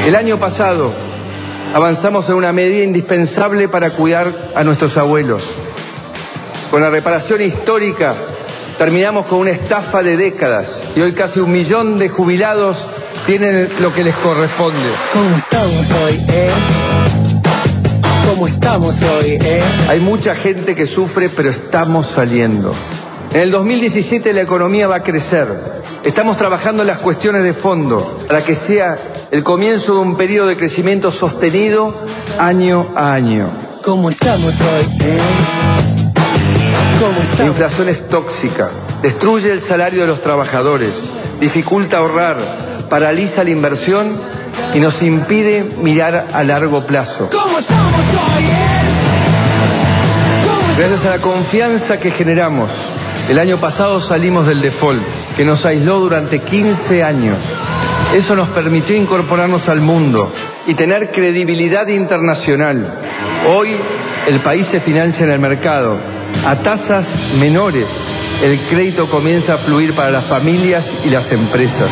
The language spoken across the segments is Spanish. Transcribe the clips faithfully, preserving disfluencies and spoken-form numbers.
El año pasado avanzamos en una medida indispensable para cuidar a nuestros abuelos. Con la reparación histórica terminamos con una estafa de décadas y hoy casi un millón de jubilados tienen lo que les corresponde. ¿Cómo estamos hoy, eh? ¿Cómo estamos hoy, eh? Hay mucha gente que sufre, pero estamos saliendo. En el dos mil diecisiete la economía va a crecer. Estamos trabajando en las cuestiones de fondo para que sea el comienzo de un periodo de crecimiento sostenido año a año. ¿Cómo estamos hoy, eh? ¿Cómo estamos? La inflación es tóxica, destruye el salario de los trabajadores, dificulta ahorrar, paraliza la inversión y nos impide mirar a largo plazo. ¿Cómo estamos hoy, eh? Gracias a la confianza que generamos, el año pasado salimos del default, que nos aisló durante quince años. Eso nos permitió incorporarnos al mundo y tener credibilidad internacional. Hoy el país se financia en el mercado a tasas menores. El crédito comienza a fluir para las familias y las empresas.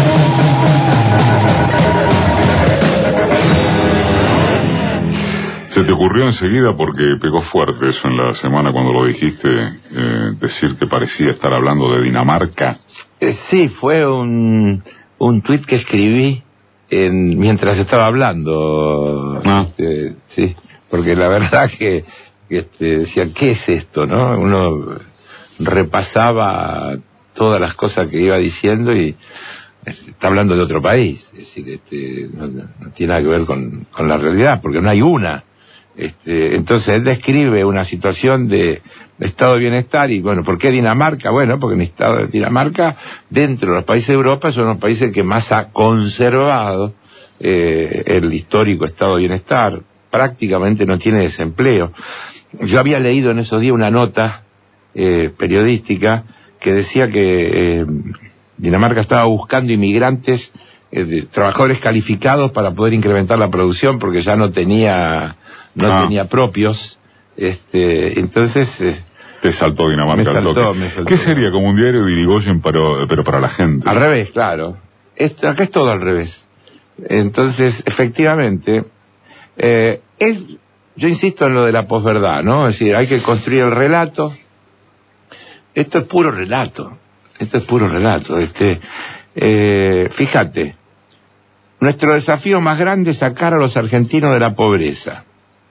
¿Se te ocurrió enseguida, porque pegó fuerte eso en la semana cuando lo dijiste, eh, decir que parecía estar hablando de Dinamarca? Eh, sí, fue un, un tuit que escribí en, mientras estaba hablando. Ah. Este, sí, porque la verdad que, que este, decía, ¿qué es esto, no? Uno repasaba todas las cosas que iba diciendo y está hablando de otro país. Es decir, este, no, no tiene nada que ver con, con la realidad, porque no hay una. Este, entonces él describe una situación de, de estado de bienestar y bueno, ¿por qué Dinamarca? Bueno, porque en el estado de Dinamarca, dentro de los países de Europa, son los países que más ha conservado eh, el histórico estado de bienestar, prácticamente no tiene desempleo. Yo había leído en esos días una nota eh, periodística que decía que eh, Dinamarca estaba buscando inmigrantes, eh, de, trabajadores calificados para poder incrementar la producción porque ya no tenía no ah. tenía propios, este, entonces eh, te saltó Dinamarca. Me saltó, al toque. me saltó. ¿Qué sería como un diario de Irigoyen pero, pero para la gente? Al revés, claro. Esto, acá es todo al revés. Entonces, efectivamente, eh, es, yo insisto en lo de la posverdad, ¿no? Es decir, hay que construir el relato. Esto es puro relato. Esto es puro relato. Este, eh, fíjate, nuestro desafío más grande es sacar a los argentinos de la pobreza.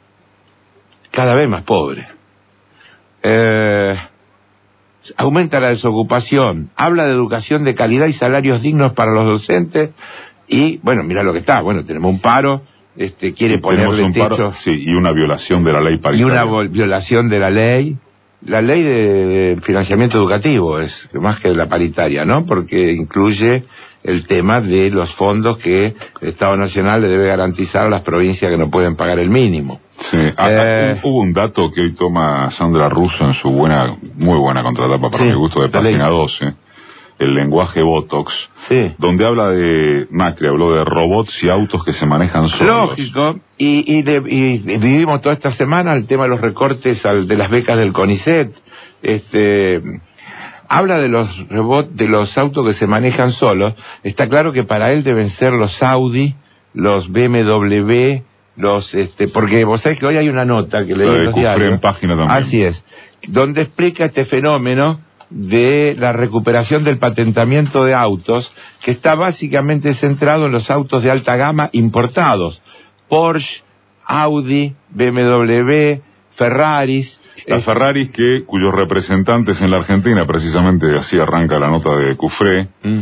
Cada vez más pobre. Eh, aumenta la desocupación, habla de educación de calidad y salarios dignos para los docentes y, bueno, mira lo que está, bueno, tenemos un paro, este quiere ponerle un techo. Paro, sí, y una violación de la ley paritaria. Y una violación de la ley, la ley de, de financiamiento educativo, es más que la paritaria, ¿no? Porque incluye el tema de los fondos que el Estado Nacional le debe garantizar a las provincias que no pueden pagar el mínimo. Sí, eh, hubo un dato que hoy toma Sandra Russo en su buena, muy buena contratapa para sí, mi gusto de página doce, el lenguaje Botox, sí, donde habla de, Macri habló de robots y autos que se manejan solos. Lógico, y, y, de, y vivimos toda esta semana el tema de los recortes al, de las becas del CONICET, este... Habla de los robots, de los autos que se manejan solos. Está claro que para él deben ser los Audi, los B M W, los, este, porque vos sabés que hoy hay una nota que leí en los diarios. En página también. Así es, donde explica este fenómeno de la recuperación del patentamiento de autos, que está básicamente centrado en los autos de alta gama importados. Porsche, Audi, B M W, Ferraris. Las Ferraris que, cuyos representantes en la Argentina, precisamente así arranca la nota de Cufré, mm.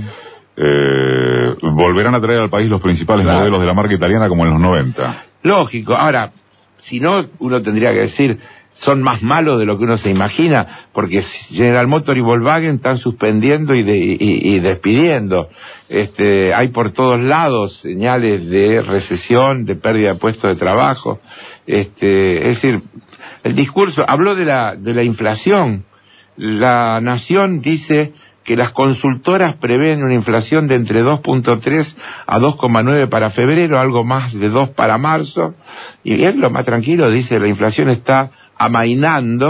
eh, volverán a traer al país los principales claro. modelos de la marca italiana como en los noventa. Lógico, ahora, si no, uno tendría que decir, son más malos de lo que uno se imagina, porque General Motors y Volkswagen están suspendiendo y, de, y, y despidiendo. Este, hay por todos lados señales de recesión, de pérdida de puestos de trabajo. Este, es decir, el discurso habló de la de la inflación. La Nación dice que las consultoras prevén una inflación de entre dos punto tres a dos coma nueve para febrero, algo más de dos para marzo, y él lo más tranquilo dice, la inflación está amainando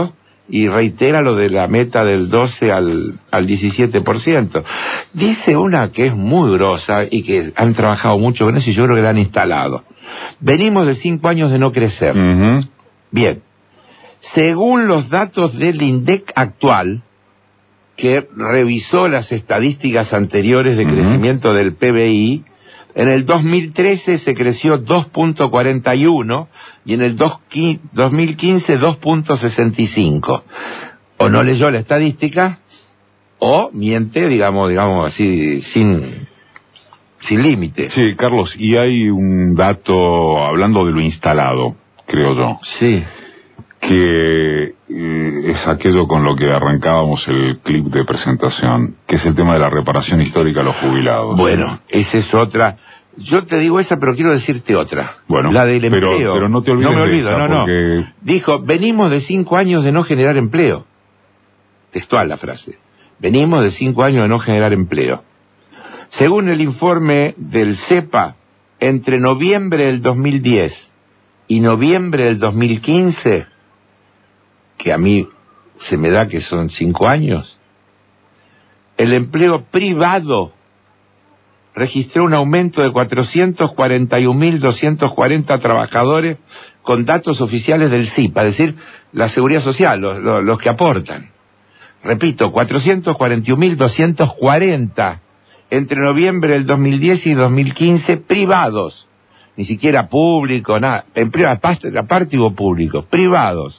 y reitera lo de la meta del doce al, al diecisiete por ciento. Dice una que es muy grosa y que han trabajado mucho con eso y yo creo que la han instalado. Venimos de cinco años de no crecer. Uh-huh. Bien. Según los datos del INDEC actual, que revisó las estadísticas anteriores de uh-huh. crecimiento del P B I, en el dos mil trece se creció dos punto cuarenta y uno y en el dos mil quince dos punto sesenta y cinco. O no leyó la estadística o miente, digamos, digamos así, sin sin límite. Sí, Carlos, y hay un dato, hablando de lo instalado, creo yo. Sí. Que eh, es aquello con lo que arrancábamos el clip de presentación, que es el tema de la reparación histórica a los jubilados. Bueno, esa es otra. Yo te digo esa, pero quiero decirte otra. Bueno, la del pero, empleo. Pero no te olvides no me olvido, de esa, no, porque... no. Dijo, venimos de cinco años de no generar empleo. Textual la frase. Venimos de cinco años de no generar empleo. Según el informe del CEPA, entre noviembre del dos mil diez y noviembre del dos mil quince, que a mí se me da que son cinco años, el empleo privado registró un aumento de cuatrocientos cuarenta y un mil doscientos cuarenta trabajadores con datos oficiales del CIPA, es decir, la Seguridad Social, los, los, los que aportan. Repito, cuatrocientos cuarenta y un mil doscientos cuarenta entre noviembre del dos mil diez y dos mil quince privados, ni siquiera público, nada, empleo aparte, aparte hubo públicos, privados.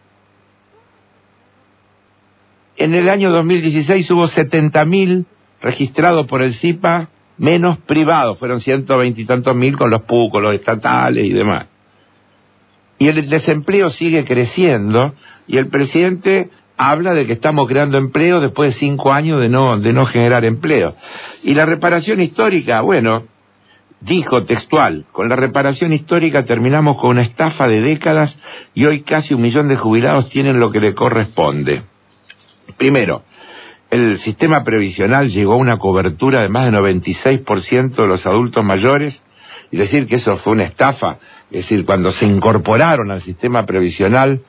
En el año dos mil dieciséis hubo setenta mil registrados por el CIPA, menos privados, fueron ciento veinte y tantos mil con los P U, con los estatales y demás. Y el desempleo sigue creciendo, y el presidente habla de que estamos creando empleo después de cinco años de no, de no generar empleo. Y la reparación histórica, bueno, dijo textual, con la reparación histórica terminamos con una estafa de décadas y hoy casi un millón de jubilados tienen lo que le corresponde. Primero, el sistema previsional llegó a una cobertura de más de noventa y seis por ciento de los adultos mayores, y decir que eso fue una estafa, es decir, cuando se incorporaron al sistema previsional,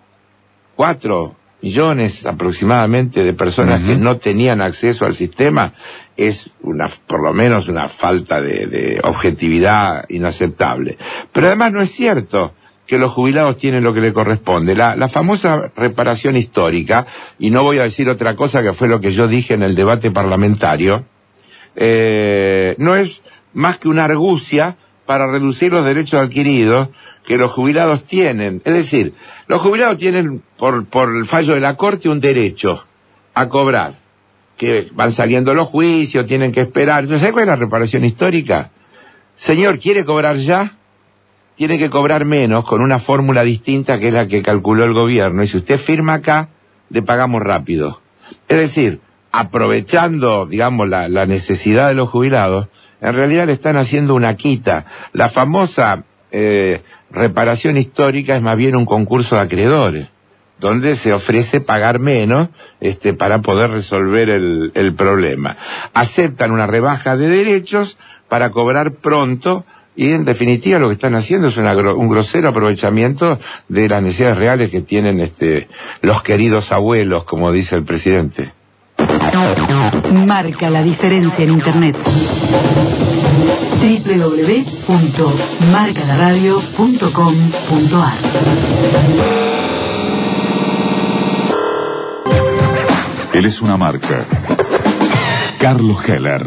cuatro millones aproximadamente de personas uh-huh. que no tenían acceso al sistema, es una, por lo menos una falta de, de objetividad inaceptable. Pero además no es cierto que los jubilados tienen lo que le corresponde. La, la famosa reparación histórica, y no voy a decir otra cosa que fue lo que yo dije en el debate parlamentario, eh, no es más que una argucia para reducir los derechos adquiridos que los jubilados tienen. Es decir, los jubilados tienen, por, por el fallo de la Corte, un derecho a cobrar, que van saliendo los juicios, tienen que esperar. ¿Sabe cuál es la reparación histórica? Señor, ¿quiere cobrar ya? Tiene que cobrar menos con una fórmula distinta que es la que calculó el gobierno, y si usted firma acá, le pagamos rápido. Es decir, aprovechando, digamos, la, la necesidad de los jubilados, en realidad le están haciendo una quita. La famosa eh, reparación histórica es más bien un concurso de acreedores, donde se ofrece pagar menos este, para poder resolver el, el problema. Aceptan una rebaja de derechos para cobrar pronto, y en definitiva lo que están haciendo es una, un grosero aprovechamiento de las necesidades reales que tienen este, los queridos abuelos, como dice el presidente. Marca la diferencia en Internet. doble u doble u doble u punto marca la radio punto com punto a r. Él es una marca. Carlos Heller.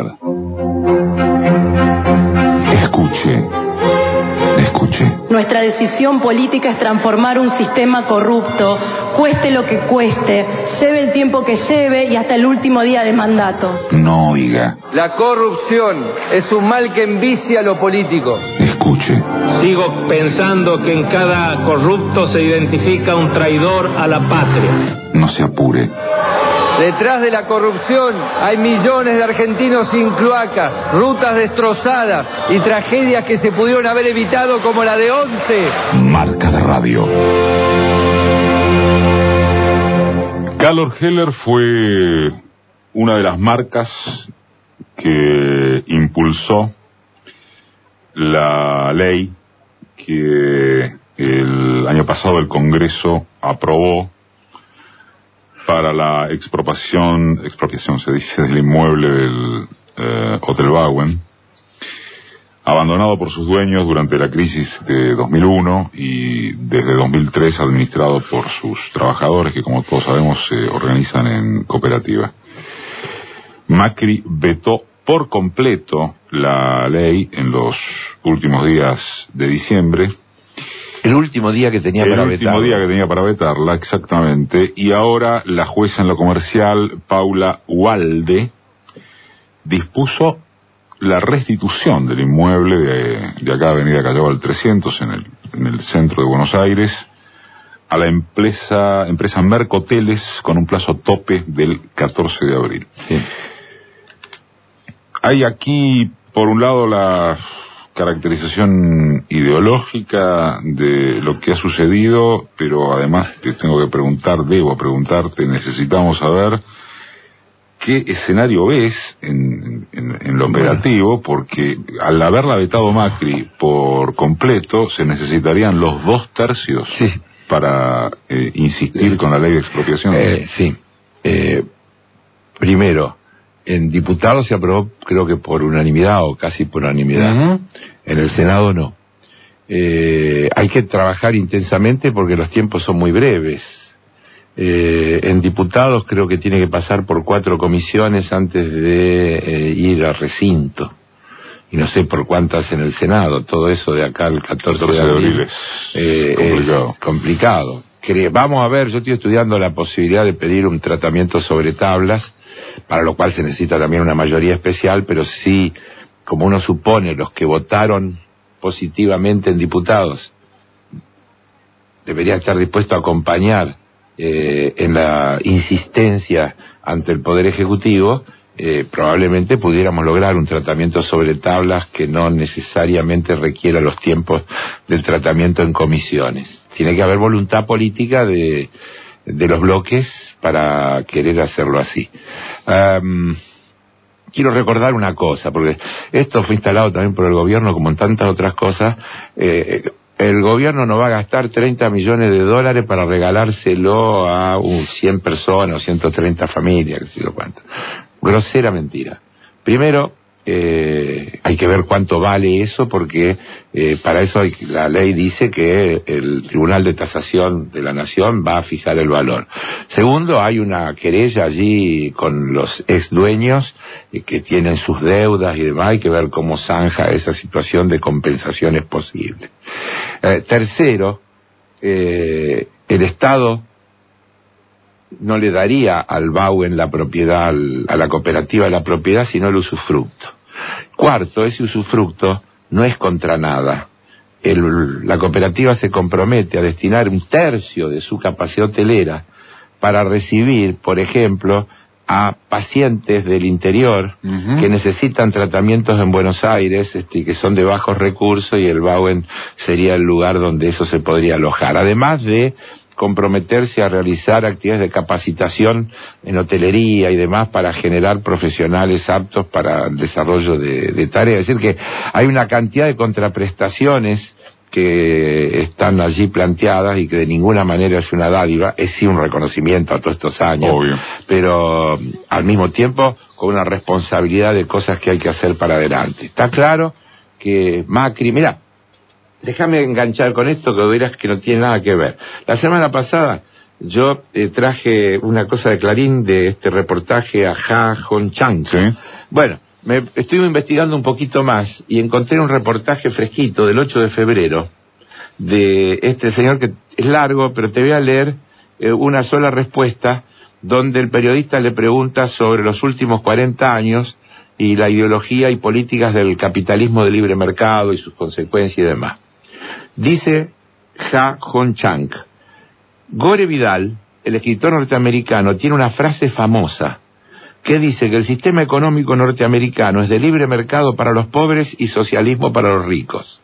Escuche. Escuche. Nuestra decisión política es transformar un sistema corrupto, cueste lo que cueste, lleve el tiempo que lleve y hasta el último día de mandato. No oiga. La corrupción es un mal que envicia lo político. Escuche. Sigo pensando que en cada corrupto se identifica un traidor a la patria. No se apure. Detrás de la corrupción hay millones de argentinos sin cloacas, rutas destrozadas y tragedias que se pudieron haber evitado, como la de Once. Marca de radio. Carlos Heller fue una de las marcas que impulsó la ley que el año pasado el Congreso aprobó para la expropiación, expropiación se dice, del inmueble del eh, Hotel Bauen, abandonado por sus dueños durante la crisis de dos mil uno y desde dos mil tres administrado por sus trabajadores, que como todos sabemos se organizan en cooperativa. Macri vetó por completo la ley en los últimos días de diciembre. El último día que tenía el para vetarla. El último día que tenía para vetarla, exactamente. Y ahora la jueza en lo comercial, Paula Ualde, dispuso la restitución del inmueble de, de acá, Avenida Callao trescientos, en el, en el centro de Buenos Aires, a la empresa, empresa Mercoteles, con un plazo tope del catorce de abril. Sí. Hay aquí, por un lado, la caracterización ideológica de lo que ha sucedido, pero además te tengo que preguntar, debo preguntarte, necesitamos saber qué escenario ves en, en, en lo operativo, porque al haberla vetado Macri por completo, se necesitarían los dos tercios sí. para eh, insistir eh, con la ley de expropiación. Eh, sí. Eh, primero, en diputados se aprobó, creo que por unanimidad o casi por unanimidad. Uh-huh. En el Senado no. Eh, hay que trabajar intensamente porque los tiempos son muy breves. Eh, en diputados creo que tiene que pasar por cuatro comisiones antes de eh, ir al recinto. Y no sé por cuántas en el Senado. Todo eso de acá al catorce de abril es eh, complicado. Es complicado. Vamos a ver, yo estoy estudiando la posibilidad de pedir un tratamiento sobre tablas, para lo cual se necesita también una mayoría especial, pero sí, como uno supone, los que votaron positivamente en diputados deberían estar dispuestos a acompañar eh, en la insistencia ante el Poder Ejecutivo, eh, probablemente pudiéramos lograr un tratamiento sobre tablas que no necesariamente requiera los tiempos del tratamiento en comisiones. Tiene que haber voluntad política de, de los bloques para querer hacerlo así. Um, quiero recordar una cosa, porque esto fue instalado también por el gobierno, como en tantas otras cosas. Eh, el gobierno no va a gastar treinta millones de dólares para regalárselo a un cien personas o ciento treinta familias, que sé yo cuánto. Grosera mentira. Primero, Eh, hay que ver cuánto vale eso, porque eh, para eso hay, la ley dice que el Tribunal de Tasación de la Nación va a fijar el valor. Segundo, hay una querella allí con los ex dueños eh, que tienen sus deudas y demás. Hay que ver cómo zanja esa situación de compensaciones posibles. Eh, tercero, eh, el Estado no le daría al Bauen la propiedad, al, a la cooperativa la propiedad, sino el usufructo. Cuarto, ese usufructo no es contra nada. El, la cooperativa se compromete a destinar un tercio de su capacidad hotelera para recibir, por ejemplo, a pacientes del interior uh-huh. que necesitan tratamientos en Buenos Aires, este, que son de bajos recursos, y el Bauen sería el lugar donde eso se podría alojar. Además de comprometerse a realizar actividades de capacitación en hotelería y demás para generar profesionales aptos para el desarrollo de, de tareas. Es decir, que hay una cantidad de contraprestaciones que están allí planteadas y que de ninguna manera es una dádiva, es sí un reconocimiento a todos estos años, obvio, pero al mismo tiempo con una responsabilidad de cosas que hay que hacer para adelante. Está claro que Macri, mira, déjame enganchar con esto, que dirás que no tiene nada que ver. La semana pasada yo eh, traje una cosa de Clarín de este reportaje a Ja Hon Chang. ¿Sí? Bueno, me estuve investigando un poquito más y encontré un reportaje fresquito del ocho de febrero de este señor, que es largo, pero te voy a leer eh, una sola respuesta, donde el periodista le pregunta sobre los últimos cuarenta años y la ideología y políticas del capitalismo de libre mercado y sus consecuencias y demás. Dice Ja Hon Chang: Gore Vidal, el escritor norteamericano, tiene una frase famosa que dice que el sistema económico norteamericano es de libre mercado para los pobres y socialismo para los ricos.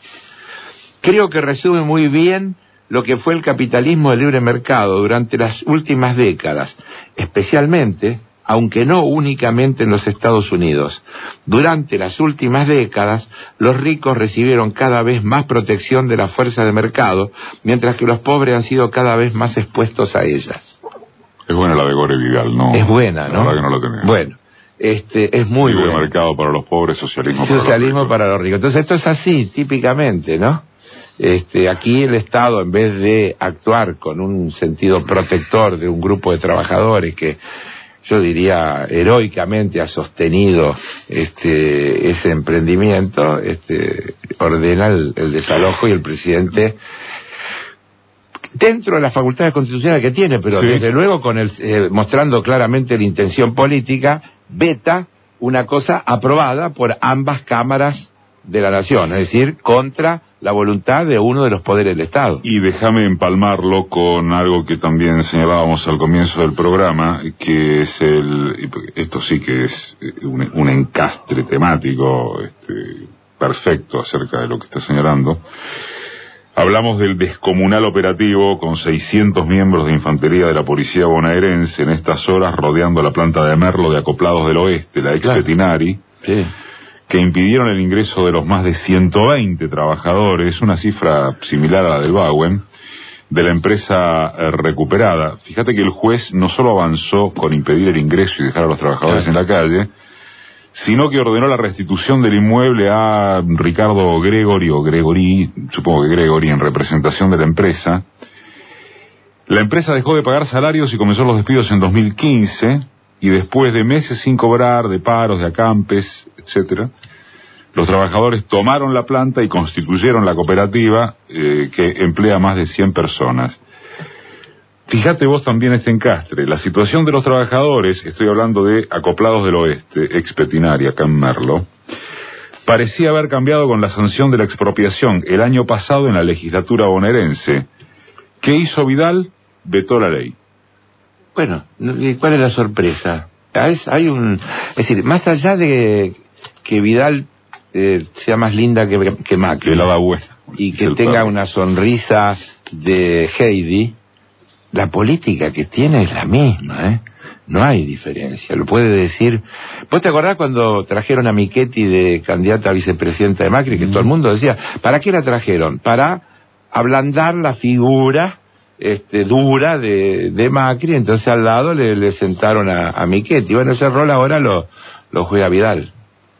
Creo que resume muy bien lo que fue el capitalismo de libre mercado durante las últimas décadas, especialmente, aunque no únicamente en los Estados Unidos. Durante las últimas décadas, los ricos recibieron cada vez más protección de la fuerza de mercado, mientras que los pobres han sido cada vez más expuestos a ellas. Es buena la de Gore Vidal, ¿no? Es buena, ¿no? La verdad que no la tenía. Bueno, este, es muy Libre buena. mercado para los pobres, socialismo, Socialismo para los ricos. para los ricos. Entonces esto es así, típicamente, ¿no? Este, aquí el Estado, en vez de actuar con un sentido protector de un grupo de trabajadores que yo diría heroicamente ha sostenido este ese emprendimiento, este ordena el, el desalojo, y el presidente, dentro de las facultades constitucionales que tiene, pero sí, desde luego con el eh, mostrando claramente la intención política, veta una cosa aprobada por ambas cámaras de la nación, es decir, contra la voluntad de uno de los poderes del Estado. Y déjame empalmarlo con algo que también señalábamos al comienzo del programa, que es el, esto sí que es un, un encastre temático este, perfecto acerca de lo que está señalando. Hablamos del descomunal operativo con seiscientos miembros de infantería de la policía bonaerense en estas horas rodeando la planta de Merlo de Acoplados del Oeste, la ex Claro. Petinari, Sí. que impidieron el ingreso de los más de ciento veinte trabajadores, una cifra similar a la del Bauen, de la empresa eh, recuperada. Fíjate que el juez no solo avanzó con impedir el ingreso y dejar a los trabajadores Claro. en la calle, sino que ordenó la restitución del inmueble a Ricardo Gregory, o Gregory, supongo que Gregory, en representación de la empresa. La empresa dejó de pagar salarios y comenzó los despidos en dos mil quince, y después de meses sin cobrar, de paros, de acampes, etcétera, los trabajadores tomaron la planta y constituyeron la cooperativa eh, que emplea más de cien personas. Fíjate vos también este encastre. La situación de los trabajadores, estoy hablando de Acoplados del Oeste, ex Petinari, acá en Merlo, parecía haber cambiado con la sanción de la expropiación el año pasado en la legislatura bonaerense. ¿Qué hizo Vidal? Vetó la ley. Bueno, ¿y cuál es la sorpresa? Es, hay un, es decir, más allá de que Vidal eh, sea más linda que, que Macri, Que la da buena. y Es que el tenga perro. una sonrisa de Heidi, la política que tiene es la misma, ¿eh? No hay diferencia, lo puede decir. ¿Vos te acordás cuando trajeron a Michetti de candidata a vicepresidenta de Macri, que mm. todo el mundo decía, ¿para qué la trajeron? Para ablandar la figura este dura de, de Macri, entonces al lado le, le sentaron a, a Michetti. Bueno, ese rol ahora lo, lo juega Vidal.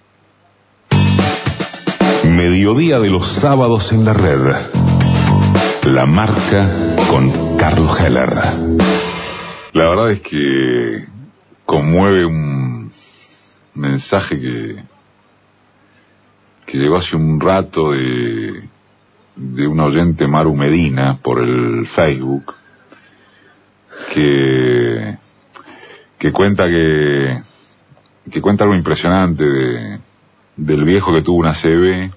Mediodía de los sábados en la red. La marca con Carlos Heller. La verdad es que conmueve un mensaje que que llegó hace un rato de de un oyente, Maru Medina, por el Facebook, que que cuenta que que cuenta algo impresionante de del viejo que tuvo una C B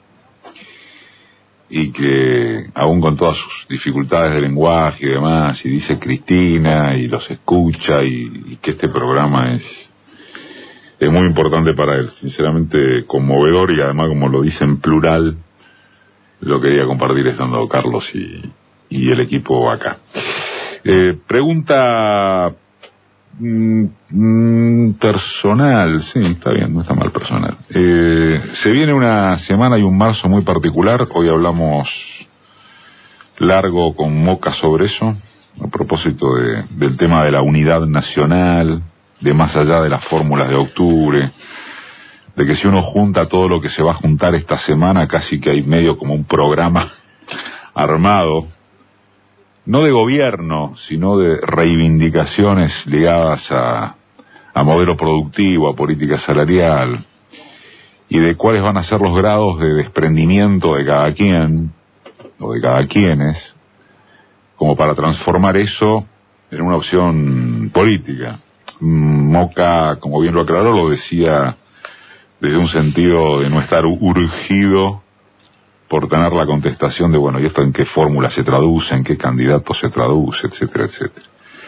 y que aún con todas sus dificultades de lenguaje y demás, y dice Cristina y los escucha, y, y que este programa es es muy importante para él, sinceramente conmovedor, y además, como lo dice en plural, lo quería compartir estando Carlos y, y el equipo acá. Eh, pregunta mm, mm, personal, sí, está bien, no está mal personal. Eh, se viene una semana y un marzo muy particular. Hoy hablamos largo con Moca sobre eso, a propósito de, del tema de la unidad nacional, de más allá de las fórmulas de octubre, de que si uno junta todo lo que se va a juntar esta semana, casi que hay medio como un programa armado, no de gobierno, sino de reivindicaciones ligadas a, a modelo productivo, a política salarial, y de cuáles van a ser los grados de desprendimiento de cada quien, o de cada quienes, como para transformar eso en una opción política. Moca, como bien lo aclaró, lo decía desde un sentido de no estar urgido por tener la contestación de, bueno, ¿y esto en qué fórmula se traduce, en qué candidato se traduce, etcétera, etcétera?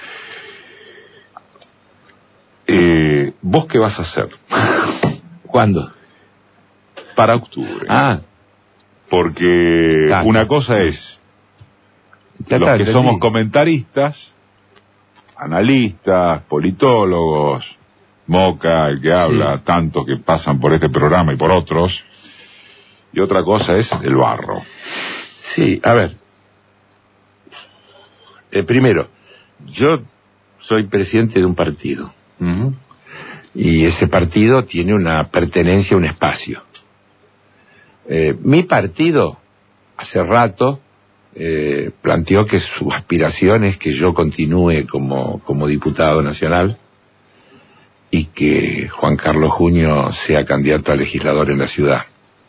Eh, ¿Vos qué vas a hacer? ¿Cuándo? Para octubre. Ah. Porque Ah, una ya. cosa es Ya los está, que entendí. somos comentaristas, analistas, politólogos, Moca, el que habla, Sí. tantos que pasan por este programa y por otros, y otra cosa es el barro. Sí, a ver. Eh, primero, yo soy presidente de un partido. Uh-huh. Y ese partido tiene una pertenencia a un espacio. Eh, mi partido, hace rato, eh, planteó que su aspiración es que yo continúe como, como diputado nacional y que Juan Carlos Junio sea candidato a legislador en la ciudad.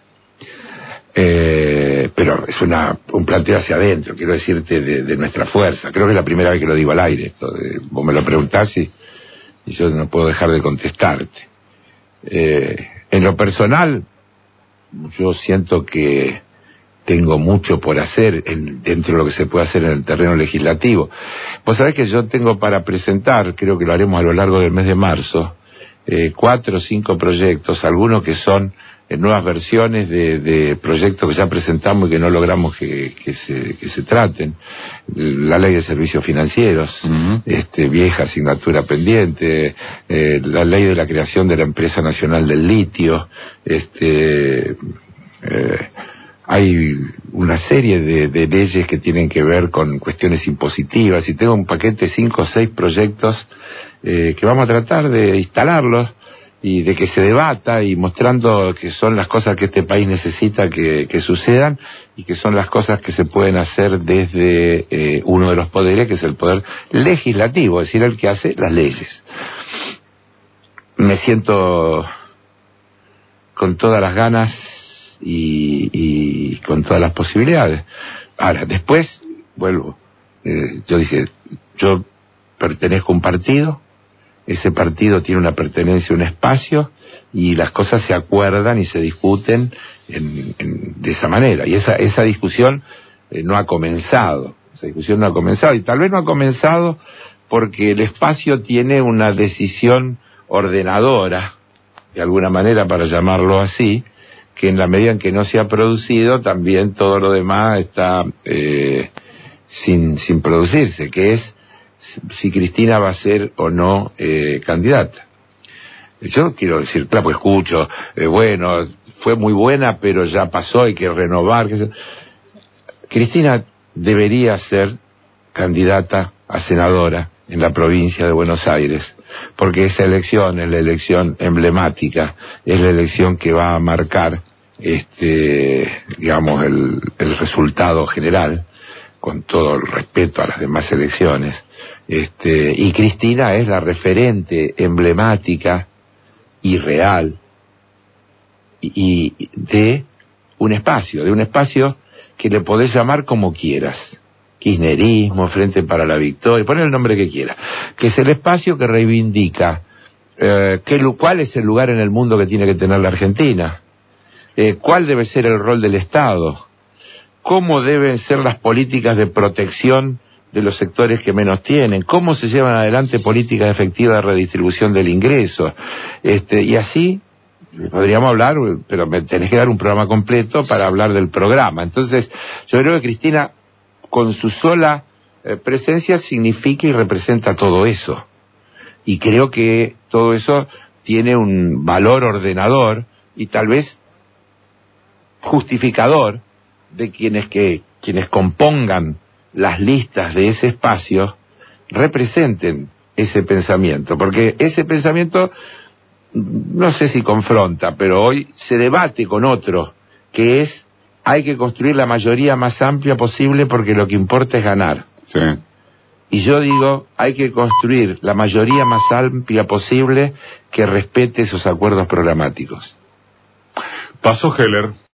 Eh, pero es una, un planteo hacia adentro, quiero decirte, de, de nuestra fuerza. Creo que es la primera vez que lo digo al aire. Esto de, vos me lo preguntás y, y yo no puedo dejar de contestarte. Eh, en lo personal, yo siento que tengo mucho por hacer en, dentro de lo que se puede hacer en el terreno legislativo. Vos sabés que yo tengo para presentar, creo que lo haremos a lo largo del mes de marzo, eh, cuatro o cinco proyectos, algunos que son eh, nuevas versiones de, de proyectos que ya presentamos y que no logramos que, que, se, que se traten. La ley de servicios financieros, uh-huh. este, vieja asignatura pendiente, eh, la ley de la creación de la Empresa Nacional del Litio, este... Eh, hay una serie de, de leyes que tienen que ver con cuestiones impositivas y tengo un paquete de cinco o seis proyectos eh, que vamos a tratar de instalarlos y de que se debata y mostrando que son las cosas que este país necesita que, que sucedan y que son las cosas que se pueden hacer desde eh, uno de los poderes, que es el poder legislativo, es decir, el que hace las leyes. Me siento con todas las ganas Y, y con todas las posibilidades. Ahora, después, vuelvo, eh, yo dije, yo pertenezco a un partido, ese partido tiene una pertenencia a un espacio, y las cosas se acuerdan y se discuten en, en, de esa manera, y esa, esa discusión eh, no ha comenzado, esa discusión no ha comenzado, y tal vez no ha comenzado porque el espacio tiene una decisión ordenadora, de alguna manera, para llamarlo así, que en la medida en que no se ha producido, también todo lo demás está eh, sin, sin producirse, que es si Cristina va a ser o no eh, candidata. Yo quiero decir, claro, pues escucho, eh, bueno, fue muy buena, pero ya pasó, hay que renovar. Que se... Cristina debería ser candidata a senadora en la provincia de Buenos Aires, porque esa elección es la elección emblemática, es la elección que va a marcar, este, digamos, el, el resultado general, con todo el respeto a las demás elecciones, este, y Cristina es la referente emblemática y real y, y de un espacio, de un espacio que le podés llamar como quieras. Kirchnerismo, Frente para la Victoria, pon el nombre que quiera, que es el espacio que reivindica eh, que, cuál es el lugar en el mundo que tiene que tener la Argentina, eh, cuál debe ser el rol del Estado, cómo deben ser las políticas de protección de los sectores que menos tienen, cómo se llevan adelante políticas efectivas de redistribución del ingreso, este, y así podríamos hablar, pero me tenés que dar un programa completo para hablar del programa. Entonces, yo creo que Cristina, con su sola eh, presencia, significa y representa todo eso. Y creo que todo eso tiene un valor ordenador y tal vez justificador de quienes que quienes compongan las listas de ese espacio representen ese pensamiento, porque ese pensamiento no sé si confronta, pero hoy se debate con otro, que es hay que construir la mayoría más amplia posible porque lo que importa es ganar. Sí. Y yo digo, hay que construir la mayoría más amplia posible que respete esos acuerdos programáticos. Pasó Heller.